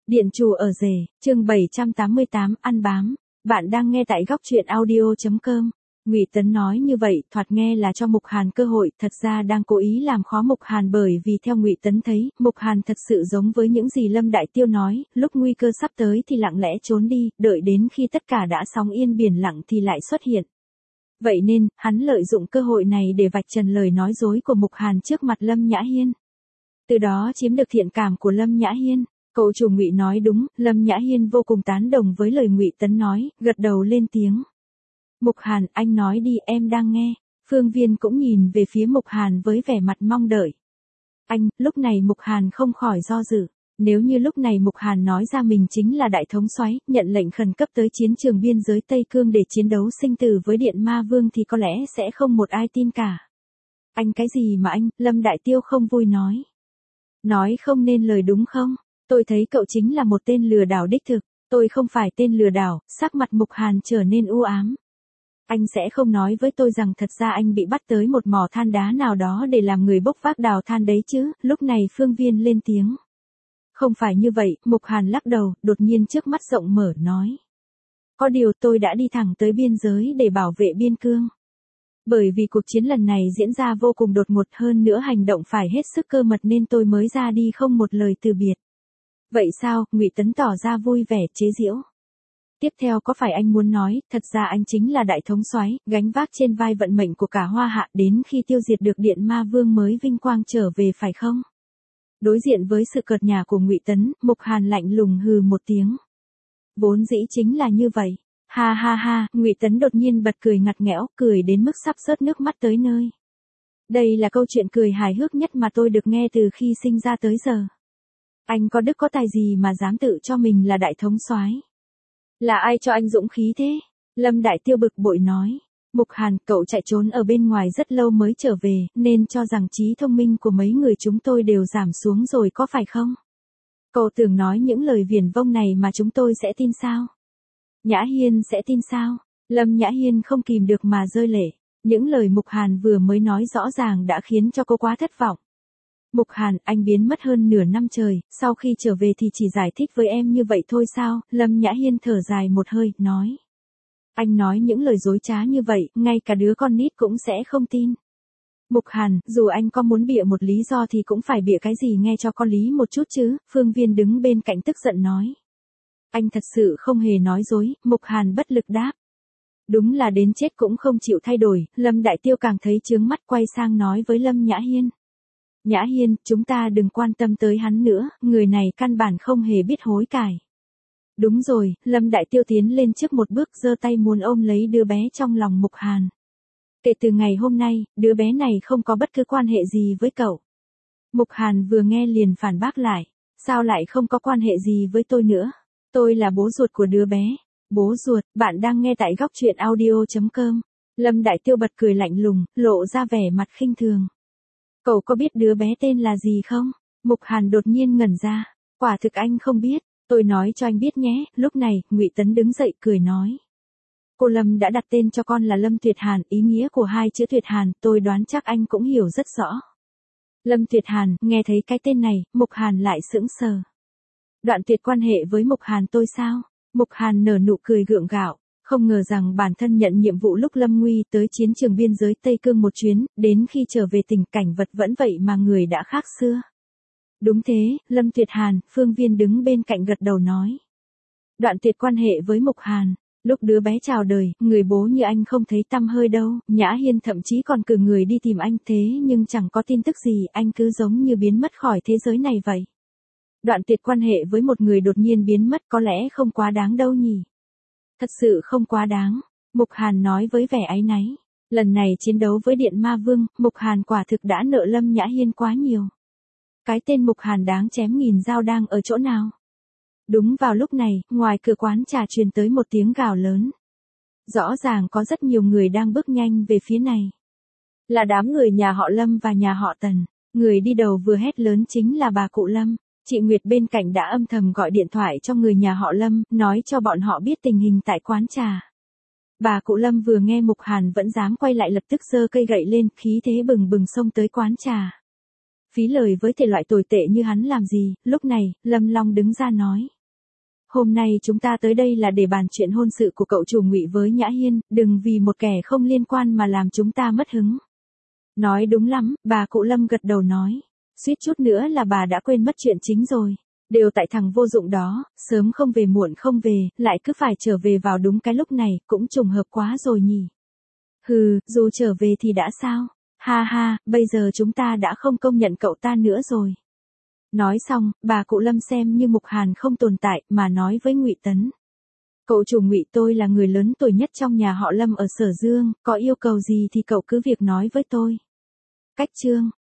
Điện chủ ở rể, chương 788, ăn bám. Bạn đang nghe tại góc truyện audio.com. Ngụy Tấn nói như vậy, thoạt nghe là cho Mục Hàn cơ hội, thật ra đang cố ý làm khó Mục Hàn, bởi vì theo Ngụy Tấn thấy, Mục Hàn thật sự giống với những gì Lâm Đại Tiêu nói, lúc nguy cơ sắp tới thì lặng lẽ trốn đi, đợi đến khi tất cả đã sóng yên biển lặng thì lại xuất hiện. Vậy nên, hắn lợi dụng cơ hội này để vạch trần lời nói dối của Mục Hàn trước mặt Lâm Nhã Hiên. Từ đó chiếm được thiện cảm của Lâm Nhã Hiên. Cậu chủ Ngụy nói đúng, Lâm Nhã Hiên vô cùng tán đồng với lời Ngụy Tấn nói, gật đầu lên tiếng. Mục Hàn, anh nói đi, em đang nghe. Phương Viên cũng nhìn về phía Mục Hàn với vẻ mặt mong đợi. Anh, lúc này Mục Hàn không khỏi do dự. Nếu như lúc này Mục Hàn nói ra mình chính là đại thống soái, nhận lệnh khẩn cấp tới chiến trường biên giới Tây Cương để chiến đấu sinh tử với Điện Ma Vương thì có lẽ sẽ không một ai tin cả. Anh cái gì mà anh, Lâm Đại Tiêu không vui nói. Nói không nên lời đúng không? Tôi thấy cậu chính là một tên lừa đảo đích thực. Tôi không phải tên lừa đảo. Sắc mặt Mục Hàn trở nên u ám. Anh sẽ không nói với tôi rằng thật ra anh bị bắt tới một mỏ than đá nào đó để làm người bốc vác đào than đấy chứ? Lúc này Phương Viên lên tiếng. Không phải như vậy, Mục Hàn lắc đầu, đột nhiên trước mắt rộng mở nói. Có điều tôi đã đi thẳng tới biên giới để bảo vệ biên cương. Bởi vì cuộc chiến lần này diễn ra vô cùng đột ngột, hơn nữa hành động phải hết sức cơ mật nên tôi mới ra đi không một lời từ biệt. Vậy sao? Ngụy Tấn tỏ ra vui vẻ chế giễu. Tiếp theo có phải anh muốn nói, thật ra anh chính là đại thống soái, gánh vác trên vai vận mệnh của cả Hoa Hạ đến khi tiêu diệt được Điện Ma Vương mới vinh quang trở về phải không? Đối diện với sự cợt nhả của Ngụy Tấn, Mục Hàn lạnh lùng hừ một tiếng. Vốn dĩ chính là như vậy. Ha ha ha, Ngụy Tấn đột nhiên bật cười ngặt nghẽo, cười đến mức sắp rớt nước mắt tới nơi. Đây là câu chuyện cười hài hước nhất mà tôi được nghe từ khi sinh ra tới giờ. Anh có đức có tài gì mà dám tự cho mình là đại thống soái? Là ai cho anh dũng khí thế? Lâm Đại Tiêu bực bội nói. Mục Hàn, cậu chạy trốn ở bên ngoài rất lâu mới trở về, nên cho rằng trí thông minh của mấy người chúng tôi đều giảm xuống rồi có phải không? Cậu tưởng nói những lời viển vông này mà chúng tôi sẽ tin sao? Nhã Hiên sẽ tin sao? Lâm Nhã Hiên không kìm được mà rơi lệ. Những lời Mục Hàn vừa mới nói rõ ràng đã khiến cho cô quá thất vọng. Mục Hàn, anh biến mất hơn nửa năm trời, sau khi trở về thì chỉ giải thích với em như vậy thôi sao? Lâm Nhã Hiên thở dài một hơi, nói. Anh nói những lời dối trá như vậy, ngay cả đứa con nít cũng sẽ không tin. Mục Hàn, dù anh có muốn bịa một lý do thì cũng phải bịa cái gì nghe cho có lý một chút chứ? Phương Viên đứng bên cạnh tức giận nói. Anh thật sự không hề nói dối, Mục Hàn bất lực đáp. Đúng là đến chết cũng không chịu thay đổi, Lâm Đại Tiêu càng thấy chướng mắt, quay sang nói với Lâm Nhã Hiên. Nhã Hiên, chúng ta đừng quan tâm tới hắn nữa, người này căn bản không hề biết hối cải. Đúng rồi, Lâm Đại Tiêu tiến lên trước một bước, giơ tay muốn ôm lấy đứa bé trong lòng Mục Hàn. Kể từ ngày hôm nay, đứa bé này không có bất cứ quan hệ gì với cậu. Mục Hàn vừa nghe liền phản bác lại. Sao lại không có quan hệ gì với tôi nữa? Tôi là bố ruột của đứa bé. Bố ruột, bạn đang nghe tại góc truyện audio.com. Lâm Đại Tiêu bật cười lạnh lùng, lộ ra vẻ mặt khinh thường. Cậu có biết đứa bé tên là gì không? Mục Hàn đột nhiên ngẩn ra. Quả thực anh không biết. Tôi nói cho anh biết nhé. Lúc này, Ngụy Tấn đứng dậy cười nói. Cô Lâm đã đặt tên cho con là Lâm Tuyệt Hàn, ý nghĩa của hai chữ Tuyệt Hàn, tôi đoán chắc anh cũng hiểu rất rõ. Lâm Tuyệt Hàn, nghe thấy cái tên này, Mục Hàn lại sững sờ. Đoạn tuyệt quan hệ với Mục Hàn tôi sao? Mục Hàn nở nụ cười gượng gạo. Không ngờ rằng bản thân nhận nhiệm vụ lúc lâm nguy tới chiến trường biên giới Tây Cương một chuyến, đến khi trở về tình cảnh vật vẫn vậy mà người đã khác xưa. Đúng thế, Lâm Tuyệt Hàn, Phương Viên đứng bên cạnh gật đầu nói. Đoạn tuyệt quan hệ với Mục Hàn, lúc đứa bé chào đời, người bố như anh không thấy tăm hơi đâu, Nhã Hiên thậm chí còn cử người đi tìm anh thế nhưng chẳng có tin tức gì, anh cứ giống như biến mất khỏi thế giới này vậy. Đoạn tuyệt quan hệ với một người đột nhiên biến mất có lẽ không quá đáng đâu nhỉ. Thật sự không quá đáng, Mục Hàn nói với vẻ áy náy. Lần này chiến đấu với Điện Ma Vương, Mục Hàn quả thực đã nợ Lâm Nhã Hiên quá nhiều. Cái tên Mục Hàn đáng chém nghìn dao đang ở chỗ nào? Đúng vào lúc này, ngoài cửa quán trà truyền tới một tiếng gào lớn. Rõ ràng có rất nhiều người đang bước nhanh về phía này. Là đám người nhà họ Lâm và nhà họ Tần. Người đi đầu vừa hét lớn chính là bà cụ Lâm. Chị Nguyệt bên cạnh đã âm thầm gọi điện thoại cho người nhà họ Lâm, nói cho bọn họ biết tình hình tại quán trà. Bà cụ Lâm vừa nghe Mục Hàn vẫn dám quay lại lập tức giơ cây gậy lên, khí thế bừng bừng xông tới quán trà. Phí lời với thể loại tồi tệ như hắn làm gì, lúc này, Lâm Long đứng ra nói. Hôm nay chúng ta tới đây là để bàn chuyện hôn sự của cậu chủ Ngụy với Nhã Hiên, đừng vì một kẻ không liên quan mà làm chúng ta mất hứng. Nói đúng lắm, bà cụ Lâm gật đầu nói. Suýt chút nữa là bà đã quên mất chuyện chính rồi. Đều tại thằng vô dụng đó, sớm không về muộn không về, lại cứ phải trở về vào đúng cái lúc này, cũng trùng hợp quá rồi nhỉ. Hừ, dù trở về thì đã sao? Ha ha, bây giờ chúng ta đã không công nhận cậu ta nữa rồi. Nói xong, bà cụ Lâm xem như Mục Hàn không tồn tại mà nói với Ngụy Tấn. Cậu chủ Ngụy, tôi là người lớn tuổi nhất trong nhà họ Lâm ở Sở Dương, có yêu cầu gì thì cậu cứ việc nói với tôi. Cách chương